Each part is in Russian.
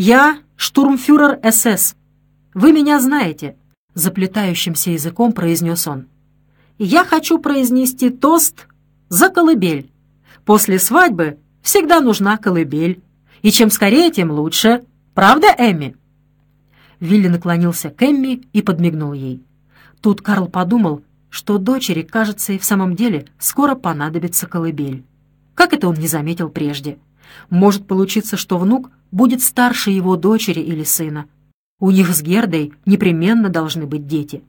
«Я штурмфюрер СС. Вы меня знаете», — заплетающимся языком произнес он. «Я хочу произнести тост за колыбель. После свадьбы всегда нужна колыбель. И чем скорее, тем лучше. Правда, Эмми?» Вилли наклонился к Эмми и подмигнул ей. Тут Карл подумал, что дочери, кажется, и в самом деле скоро понадобится колыбель. Как это он не заметил прежде? Может получиться, что внук будет старше его дочери или сына. У них с Гердой непременно должны быть дети.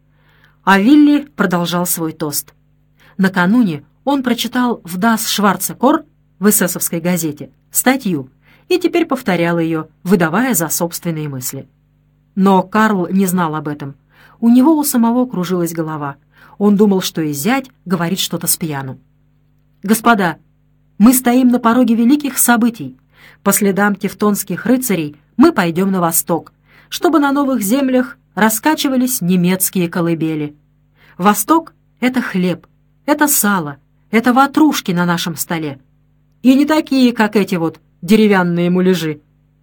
А Вилли продолжал свой тост. Накануне он прочитал в Das Schwarze Korps в эсэсовской газете статью и теперь повторял ее, выдавая за собственные мысли. Но Карл не знал об этом. У него у самого кружилась голова. Он думал, что и зять говорит что-то спьяну. «Господа, мы стоим на пороге великих событий. По следам тевтонских рыцарей мы пойдем на восток, чтобы на новых землях раскачивались немецкие колыбели. Восток — это хлеб, это сало, это ватрушки на нашем столе. И не такие, как эти вот деревянные муляжи».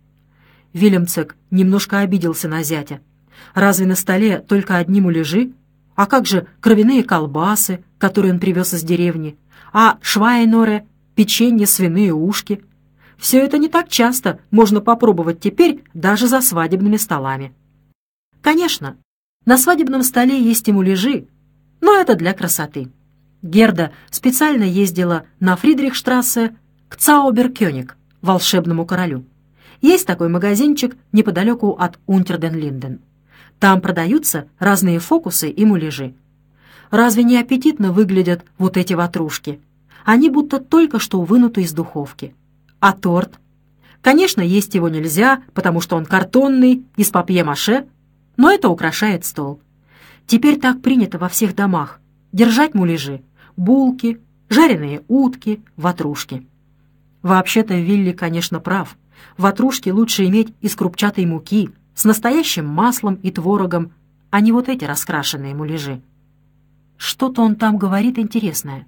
Вильямцек немножко обиделся на зятя. Разве на столе только одни муляжи? А как же кровяные колбасы, которые он привез из деревни? А швайноре, печенье, свиные ушки? Все это не так часто можно попробовать теперь даже за свадебными столами. Конечно, на свадебном столе есть и муляжи, но это для красоты. Герда специально ездила на Фридрихштрассе к Цаубер-Кёниг, волшебному королю. Есть такой магазинчик неподалеку от Унтерден-Линден. Там продаются разные фокусы и муляжи. Разве не аппетитно выглядят вот эти ватрушки? Они будто только что вынуты из духовки. А торт? Конечно, есть его нельзя, потому что он картонный, из папье-маше, но это украшает стол. Теперь так принято во всех домах держать муляжи, булки, жареные утки, ватрушки. Вообще-то Вилли, конечно, прав. Ватрушки лучше иметь из крупчатой муки, с настоящим маслом и творогом, а не вот эти раскрашенные муляжи. Что-то он там говорит интересное.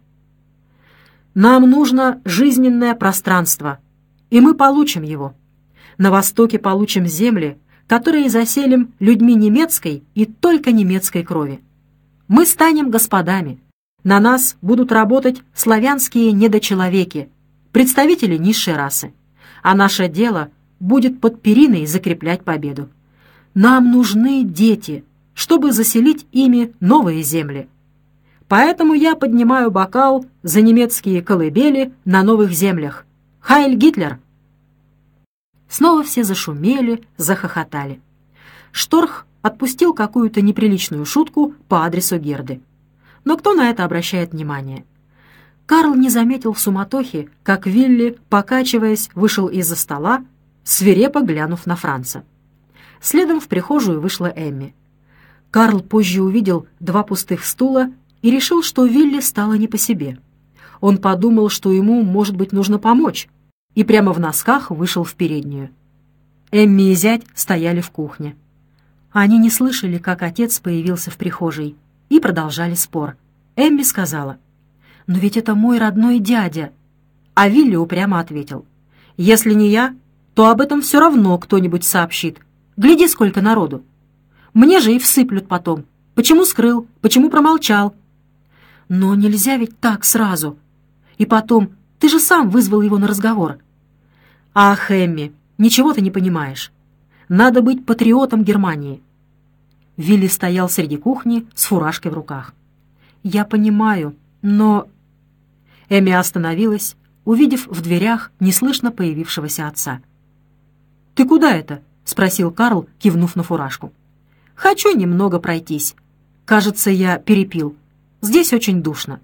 «Нам нужно жизненное пространство, и мы получим его. На Востоке получим земли, которые заселим людьми немецкой и только немецкой крови. Мы станем господами. На нас будут работать славянские недочеловеки, представители низшей расы. А наше дело будет под периной закреплять победу. Нам нужны дети, чтобы заселить ими новые земли. Поэтому я поднимаю бокал за немецкие колыбели на новых землях. Хайль Гитлер!» Снова все зашумели, захохотали. Шторх отпустил какую-то неприличную шутку по адресу Герды. Но кто на это обращает внимание? Карл не заметил в суматохе, как Вилли, покачиваясь, вышел из-за стола, свирепо глянув на Франца. Следом в прихожую вышла Эмми. Карл позже увидел 2 пустых стула и решил, что Вилли стало не по себе. Он подумал, что ему, может быть, нужно помочь, и прямо в носках вышел в переднюю. Эмми и зять стояли в кухне. Они не слышали, как отец появился в прихожей, и продолжали спор. Эмми сказала: «Но ведь это мой родной дядя». А Вилли упрямо ответил: «Если не я, то об этом все равно кто-нибудь сообщит. Гляди, сколько народу. Мне же и всыплют потом. Почему скрыл? Почему промолчал?» «Но нельзя ведь так сразу. И потом, ты же сам вызвал его на разговор». «Ах, Эмми, ничего ты не понимаешь. Надо быть патриотом Германии». Вилли стоял среди кухни с фуражкой в руках. «Я понимаю, но...» Эмми остановилась, увидев в дверях неслышно появившегося отца. «Ты куда это?» — спросил Карл, кивнув на фуражку. «Хочу немного пройтись. Кажется, я перепил. Здесь очень душно».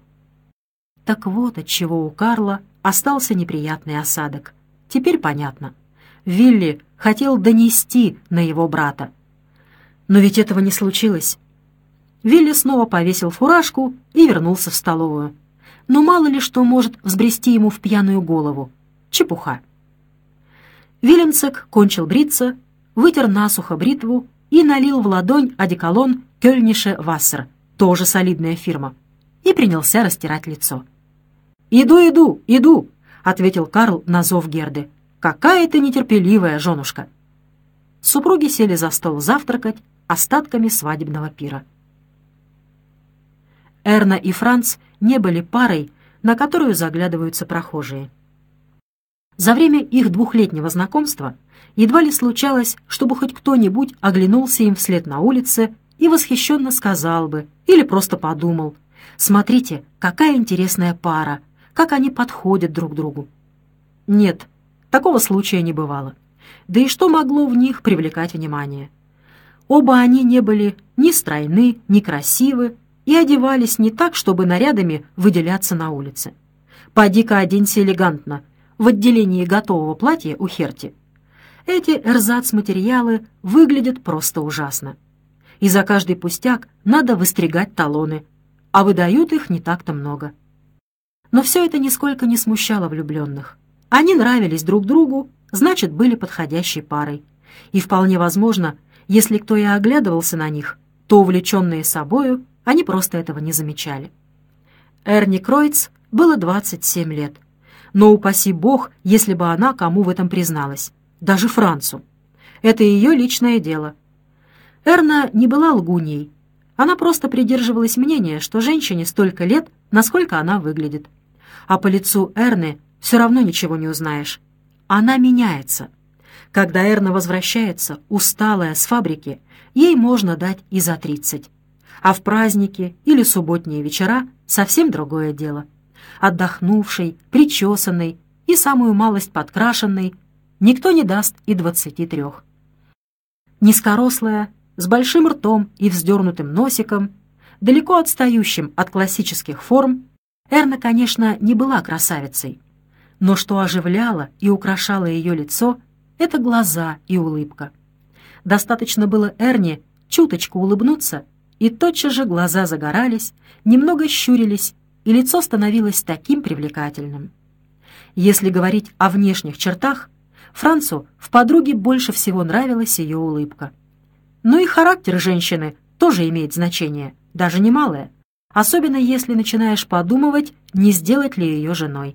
Так вот отчего у Карла остался неприятный осадок. Теперь понятно. Вилли хотел донести на его брата. Но ведь этого не случилось. Вилли снова повесил фуражку и вернулся в столовую. Но мало ли что может взбрести ему в пьяную голову. Чепуха. Вильямцек кончил бриться, вытер насухо бритву и налил в ладонь одеколон «Кёльнише Вассер», тоже солидная фирма, и принялся растирать лицо. «Иду», — ответил Карл на зов Герды. «Какая ты нетерпеливая, женушка! супруги сели за стол завтракать остатками свадебного пира. Эрна и Франц не были парой, на которую заглядываются прохожие. За время их 2-летнего знакомства едва ли случалось, чтобы хоть кто-нибудь оглянулся им вслед на улице и восхищенно сказал бы или просто подумал: «Смотрите, какая интересная пара, как они подходят друг другу». Нет, такого случая не бывало. Да и что могло в них привлекать внимание? Оба они не были ни стройны, ни красивы и одевались не так, чтобы нарядами выделяться на улице. «Поди-ка оденься элегантно» в отделении готового платья у Херти. Эти эрзац-материалы выглядят просто ужасно. И за каждый пустяк надо выстригать талоны, а выдают их не так-то много. Но все это нисколько не смущало влюбленных. Они нравились друг другу, значит, были подходящей парой. И вполне возможно, если кто и оглядывался на них, то, увлеченные собою, они просто этого не замечали. Эрни Кройц было 27 лет. Но упаси бог, если бы она кому в этом призналась. Даже Францу. Это ее личное дело. Эрна не была лгуньей. Она просто придерживалась мнения, что женщине столько лет, насколько она выглядит. А по лицу Эрны все равно ничего не узнаешь. Она меняется. Когда Эрна возвращается, усталая, с фабрики, ей можно дать и за 30. А в праздники или субботние вечера совсем другое дело. Отдохнувшей, причесанной и самую малость подкрашенной никто не даст и 23. Низкорослая, с большим ртом и вздернутым носиком, далеко отстающим от классических форм, Эрна, конечно, не была красавицей. Но что оживляло и украшало ее лицо, это глаза и улыбка. Достаточно было Эрне чуточку улыбнуться, и тотчас же глаза загорались, немного щурились, и лицо становилось таким привлекательным. Если говорить о внешних чертах, Францу в подруге больше всего нравилась ее улыбка. Но и характер женщины тоже имеет значение, даже немалое, особенно если начинаешь подумывать, не сделать ли ее женой.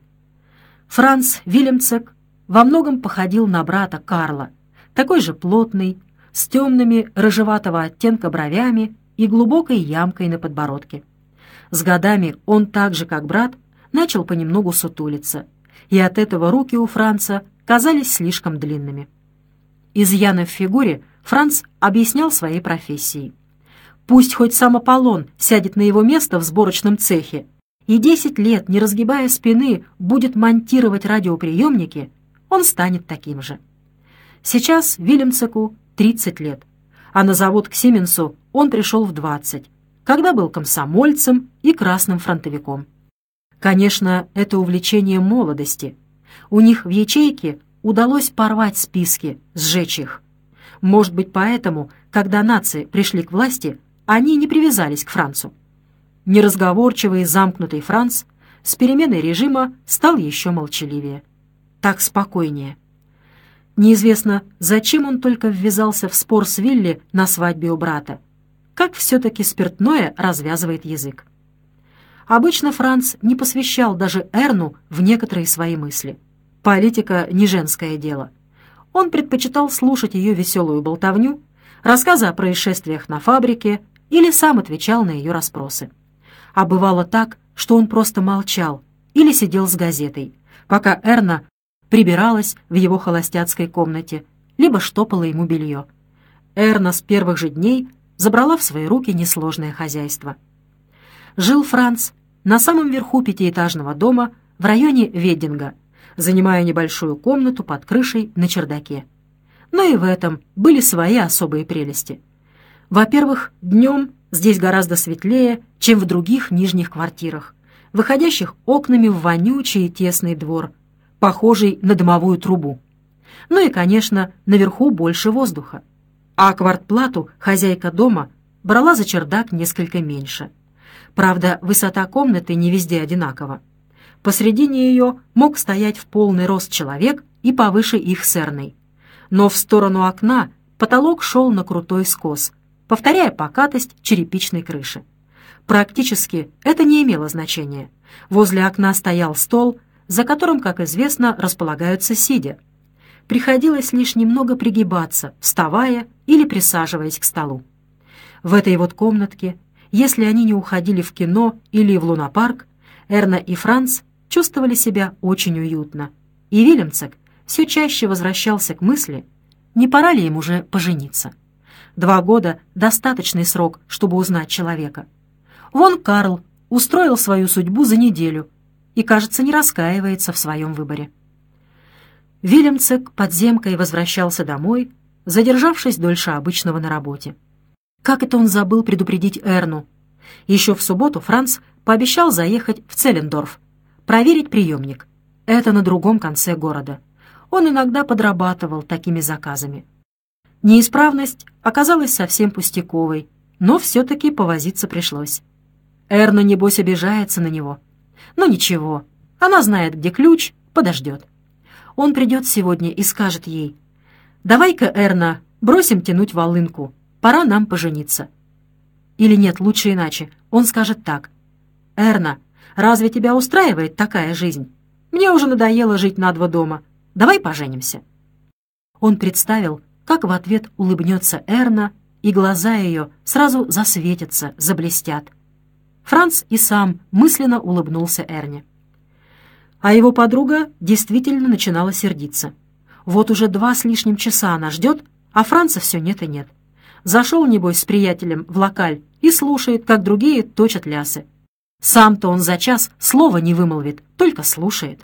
Франц Вильямцек во многом походил на брата Карла, такой же плотный, с темными рыжеватого оттенка бровями и глубокой ямкой на подбородке. С годами он так же, как брат, начал понемногу сутулиться, и от этого руки у Франца казались слишком длинными. Изъяны в фигуре Франц объяснял своей профессией. Пусть хоть сам Аполлон сядет на его место в сборочном цехе и 10 лет, не разгибая спины, будет монтировать радиоприемники, он станет таким же. Сейчас Вильямцеку 30 лет, а на завод к Сименсу он пришел в 20, когда был комсомольцем и красным фронтовиком. Конечно, это увлечение молодости. У них в ячейке удалось порвать списки, сжечь их. Может быть, поэтому, когда нации пришли к власти, они не привязались к Францу. Неразговорчивый, замкнутый Франц с переменой режима стал еще молчаливее. Так спокойнее. Неизвестно, зачем он только ввязался в спор с Вилли на свадьбе у брата. Как все-таки спиртное развязывает язык. Обычно Франц не посвящал даже Эрну в некоторые свои мысли. Политика не женское дело. Он предпочитал слушать ее веселую болтовню, рассказы о происшествиях на фабрике или сам отвечал на ее расспросы. А бывало так, что он просто молчал или сидел с газетой, пока Эрна прибиралась в его холостяцкой комнате, либо штопала ему белье. Эрна с первых же дней забрала в свои руки несложное хозяйство. Жил Франц на самом верху 5-этажного дома в районе Веддинга, занимая небольшую комнату под крышей на чердаке. Но и в этом были свои особые прелести. Во-первых, днем здесь гораздо светлее, чем в других нижних квартирах, выходящих окнами в вонючий и тесный двор, похожий на дымовую трубу. Ну и, конечно, наверху больше воздуха. А квартплату хозяйка дома брала за чердак несколько меньше. Правда, высота комнаты не везде одинакова. Посредине ее мог стоять в полный рост человек и повыше их с Эрной. Но в сторону окна потолок шел на крутой скос, повторяя покатость черепичной крыши. Практически это не имело значения. Возле окна стоял стол, за которым, как известно, располагаются сидя. Приходилось лишь немного пригибаться, вставая или присаживаясь к столу. В этой вот комнатке, если они не уходили в кино или в лунопарк, Эрна и Франц чувствовали себя очень уютно, и Вильямцек все чаще возвращался к мысли, не пора ли им уже пожениться. 2 года — достаточный срок, чтобы узнать человека. Вон Карл устроил свою судьбу за неделю и, кажется, не раскаивается в своем выборе. Вильямцек подземкой возвращался домой, задержавшись дольше обычного на работе. Как это он забыл предупредить Эрну? Еще в субботу Франц пообещал заехать в Целлендорф, проверить приемник. Это на другом конце города. Он иногда подрабатывал такими заказами. Неисправность оказалась совсем пустяковой, но все-таки повозиться пришлось. Эрна, небось, обижается на него. Но ничего, она знает, где ключ, подождет. Он придет сегодня и скажет ей: «Давай-ка, Эрна, бросим тянуть волынку, пора нам пожениться». Или нет, лучше иначе, он скажет так: «Эрна, разве тебя устраивает такая жизнь? Мне уже надоело жить на 2 дома, давай поженимся». Он представил, как в ответ улыбнется Эрна, и глаза ее сразу засветятся, заблестят. Франц и сам мысленно улыбнулся Эрне. А его подруга действительно начинала сердиться. Вот уже 2 с лишним часа она ждет, а Франца все нет и нет. Зашел, небось, с приятелем в локаль и слушает, как другие точат лясы. Сам-то он за час слова не вымолвит, только слушает.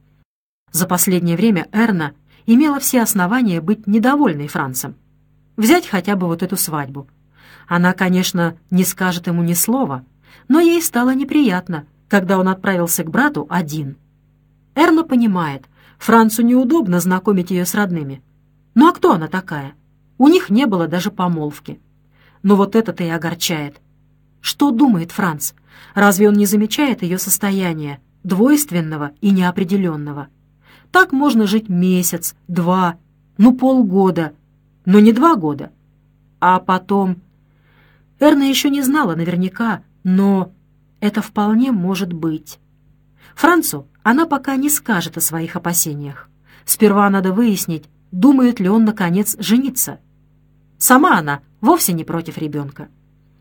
За последнее время Эрна имела все основания быть недовольной Францем. Взять хотя бы вот эту свадьбу. Она, конечно, не скажет ему ни слова, но ей стало неприятно, когда он отправился к брату один. Эрна понимает, Францу неудобно знакомить ее с родными. Ну а кто она такая? У них не было даже помолвки. Но вот это-то и огорчает. Что думает Франц? Разве он не замечает ее состояния, двойственного и неопределенного? Так можно жить месяц, 2, полгода, но не 2 года. А потом... Эрна еще не знала наверняка, но это вполне может быть. Францу она пока не скажет о своих опасениях. Сперва надо выяснить, думает ли он, наконец, жениться. Сама она вовсе не против ребенка.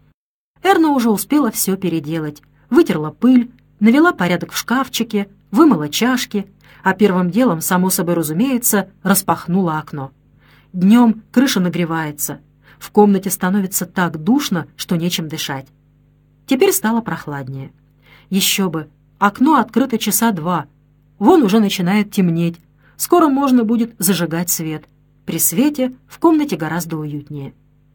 Эрна уже успела все переделать. Вытерла пыль, навела порядок в шкафчике, вымыла чашки, а первым делом, само собой разумеется, распахнула окно. Днем крыша нагревается. В комнате становится так душно, что нечем дышать. Теперь стало прохладнее. Еще бы, окно открыто часа 2. Вон уже начинает темнеть. Скоро можно будет зажигать свет. При свете в комнате гораздо уютнее.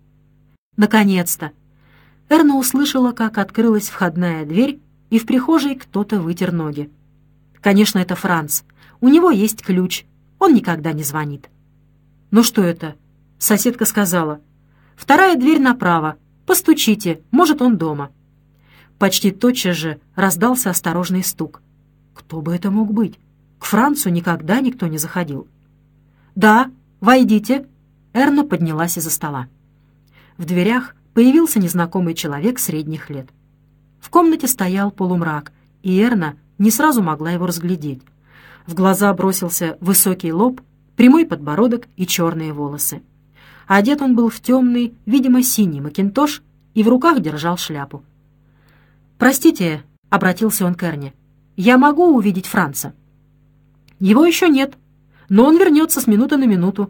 Наконец-то! Эрна услышала, как открылась входная дверь, и в прихожей кто-то вытер ноги. Конечно, это Франц. У него есть ключ. Он никогда не звонит. «Ну что это?» Соседка сказала. «2-я дверь направо. Постучите, может, он дома». Почти тотчас же раздался осторожный стук. Кто бы это мог быть? К Францу никогда никто не заходил. «Да, войдите». Эрна поднялась из-за стола. В дверях появился незнакомый человек средних лет. В комнате стоял полумрак, и Эрна не сразу могла его разглядеть. В глаза бросился высокий лоб, прямой подбородок и черные волосы. Одет он был в темный, видимо, синий макинтош и в руках держал шляпу. «Простите», — обратился он к Эрне, — «я могу увидеть Франца?» «Его еще нет, но он вернется с минуты на минуту».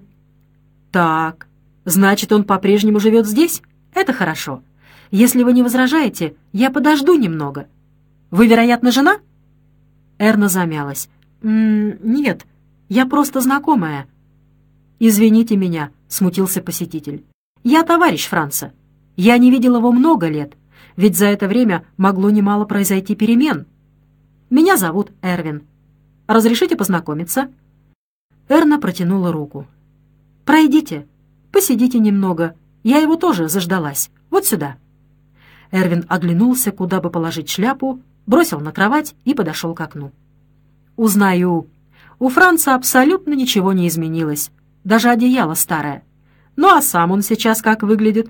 «Так, значит, он по-прежнему живет здесь? Это хорошо. Если вы не возражаете, я подожду немного. Вы, вероятно, жена?» Эрна замялась. «Нет, я просто знакомая». «Извините меня», — смутился посетитель. «Я товарищ Франца. Я не видел его много лет, ведь за это время могло немало произойти перемен. Меня зовут Эрвин. Разрешите познакомиться?» Эрна протянула руку. «Пройдите, посидите немного. Я его тоже заждалась. Вот сюда». Эрвин оглянулся, куда бы положить шляпу, бросил на кровать и подошел к окну. «Узнаю. У Франца абсолютно ничего не изменилось. Даже одеяло старое. Ну а сам он сейчас как выглядит?»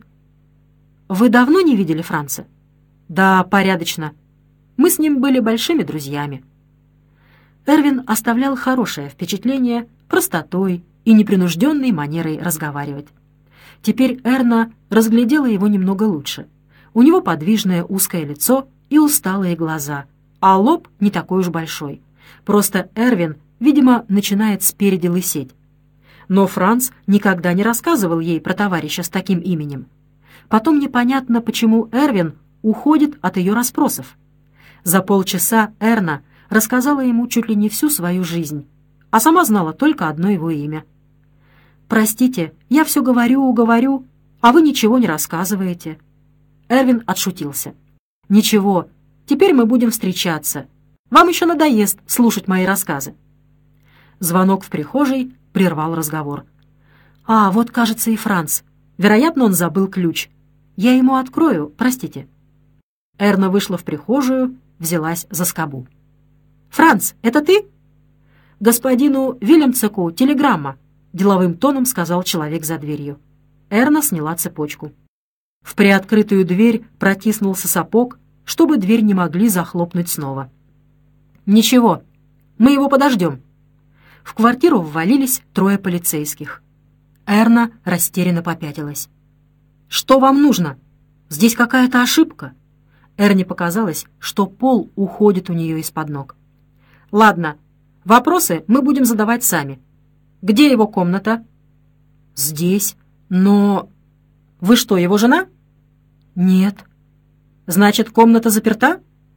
«Вы давно не видели Франца?» «Да, порядочно. Мы с ним были большими друзьями». Эрвин оставлял хорошее впечатление простотой, и непринужденной манерой разговаривать. Теперь Эрна разглядела его немного лучше. У него подвижное узкое лицо и усталые глаза, а лоб не такой уж большой. Просто Эрвин, видимо, начинает спереди лысеть. Но Франц никогда не рассказывал ей про товарища с таким именем. Потом непонятно, почему Эрвин уходит от ее расспросов. За полчаса Эрна рассказала ему чуть ли не всю свою жизнь, а сама знала только одно его имя. «Простите, я все говорю, а вы ничего не рассказываете». Эрвин отшутился. «Ничего, теперь мы будем встречаться. Вам еще надоест слушать мои рассказы». Звонок в прихожей прервал разговор. «А, вот, кажется, и Франц. Вероятно, он забыл ключ. Я ему открою, простите». Эрна вышла в прихожую, взялась за скобу. «Франц, это ты?» «Господину Вильямцеку телеграмма», — деловым тоном сказал человек за дверью. Эрна сняла цепочку. В приоткрытую дверь протиснулся сапог, чтобы дверь не могли захлопнуть снова. «Ничего, мы его подождем». В квартиру ввалились 3 полицейских. Эрна растерянно попятилась. «Что вам нужно? Здесь какая-то ошибка». Эрне показалось, что пол уходит у нее из-под ног. «Ладно, вопросы мы будем задавать сами. Где его комната?» «Здесь, но...» «Вы что, его жена?» «Нет». «Значит, комната заперта?»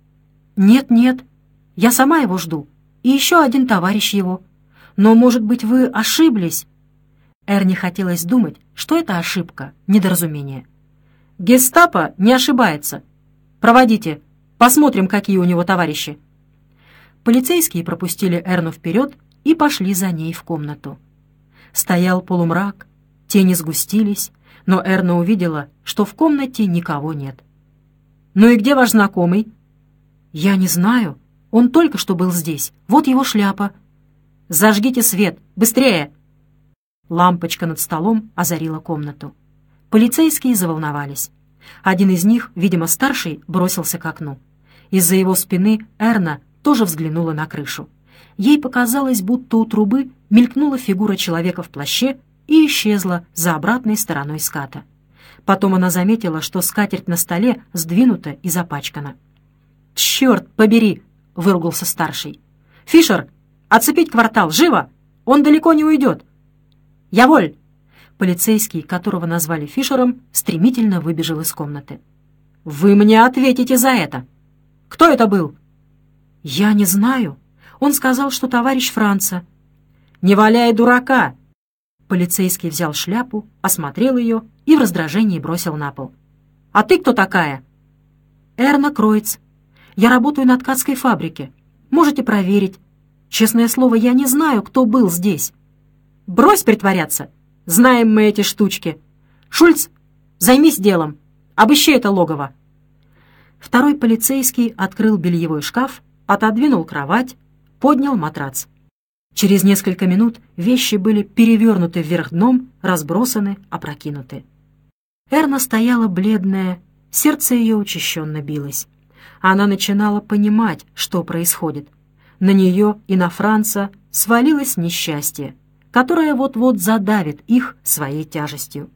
«Нет, я сама его жду. И еще один товарищ его. Но, может быть, вы ошиблись?» Эрне хотелось думать, что это ошибка, недоразумение. «Гестапо не ошибается. Проводите, посмотрим, какие у него товарищи». Полицейские пропустили Эрну вперед и пошли за ней в комнату. Стоял полумрак, тени сгустились, но Эрна увидела, что в комнате никого нет. «Ну и где ваш знакомый?» «Я не знаю. Он только что был здесь. Вот его шляпа». «Зажгите свет! Быстрее!» Лампочка над столом озарила комнату. Полицейские заволновались. Один из них, видимо, старший, бросился к окну. Из-за его спины Эрна тоже взглянула на крышу. Ей показалось, будто у трубы мелькнула фигура человека в плаще и исчезла за обратной стороной ската. Потом она заметила, что скатерть на столе сдвинута и запачкана. «Черт побери!» — выругался старший. «Фишер, отцепить квартал! Живо! Он далеко не уйдет!» «Я воль!» Полицейский, которого назвали Фишером, стремительно выбежал из комнаты. «Вы мне ответите за это! Кто это был?» «Я не знаю. Он сказал, что товарищ Франца». «Не валяй дурака!» Полицейский взял шляпу, осмотрел ее и в раздражении бросил на пол. «А ты кто такая?» «Эрна Кройц. Я работаю на ткацкой фабрике. Можете проверить. Честное слово, я не знаю, кто был здесь». «Брось притворяться! Знаем мы эти штучки. Шульц, займись делом. Обыщи это логово». Второй полицейский открыл бельевой шкаф, отодвинул кровать, поднял матрац. Через несколько минут вещи были перевернуты вверх дном, разбросаны, опрокинуты. Эрна стояла бледная, сердце ее учащенно билось. Она начинала понимать, что происходит. На нее и на Франца свалилось несчастье, которое вот-вот задавит их своей тяжестью.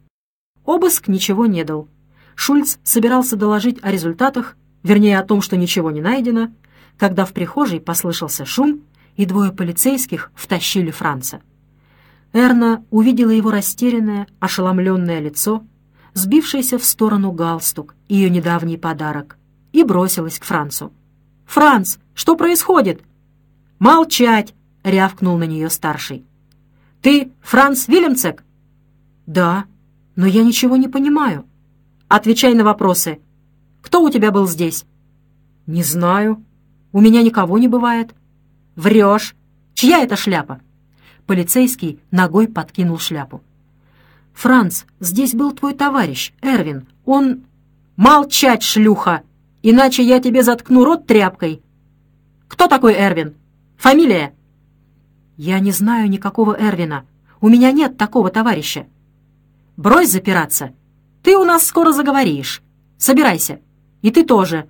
Обыск ничего не дал. Шульц собирался доложить о результатах, вернее о том, что ничего не найдено, когда в прихожей послышался шум, и 2 полицейских втащили Франца. Эрна увидела его растерянное, ошеломленное лицо, сбившийся в сторону галстук, ее недавний подарок, и бросилась к Францу. «Франц, что происходит?» «Молчать!» — рявкнул на нее старший. «Ты Франц Вильямцек?» «Да, но я ничего не понимаю». «Отвечай на вопросы. Кто у тебя был здесь?» «Не знаю. У меня никого не бывает». «Врешь! Чья это шляпа?» Полицейский ногой подкинул шляпу. «Франц, здесь был твой товарищ, Эрвин. Он...» «Молчать, шлюха! Иначе я тебе заткну рот тряпкой!» «Кто такой Эрвин? Фамилия?» «Я не знаю никакого Эрвина. У меня нет такого товарища». «Брось запираться! Ты у нас скоро заговоришь. Собирайся. И ты тоже!»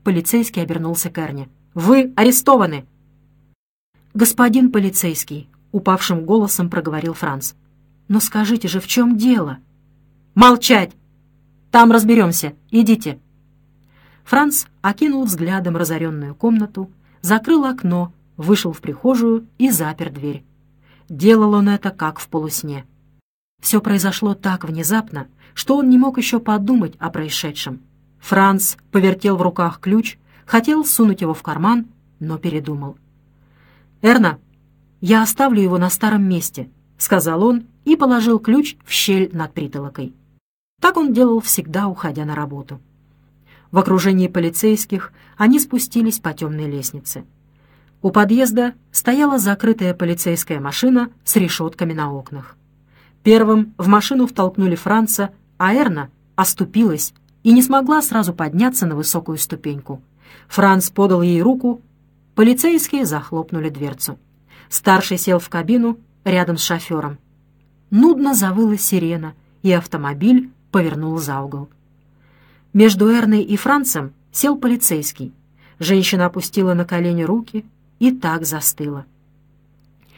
Полицейский обернулся к Эрне. «Вы арестованы!» «Господин полицейский, — упавшим голосом проговорил Франц. «Но скажите же, в чем дело?» «Молчать! Там разберемся. Идите». Франц окинул взглядом разоренную комнату, закрыл окно, вышел в прихожую и запер дверь. Делал он это как в полусне. Все произошло так внезапно, что он не мог еще подумать о происшедшем. Франц повертел в руках ключ, хотел сунуть его в карман, но передумал. «Эрна, я оставлю его на старом месте», — сказал он и положил ключ в щель над притолокой. Так он делал всегда, уходя на работу. В окружении полицейских они спустились по темной лестнице. У подъезда стояла закрытая полицейская машина с решетками на окнах. Первым в машину втолкнули Франца, а Эрна оступилась и не смогла сразу подняться на высокую ступеньку. Франц подал ей руку, полицейские захлопнули дверцу. Старший сел в кабину рядом с шофером. Нудно завыла сирена, и автомобиль повернул за угол. Между Эрной и Францем сел полицейский. Женщина опустила на колени руки и так застыла.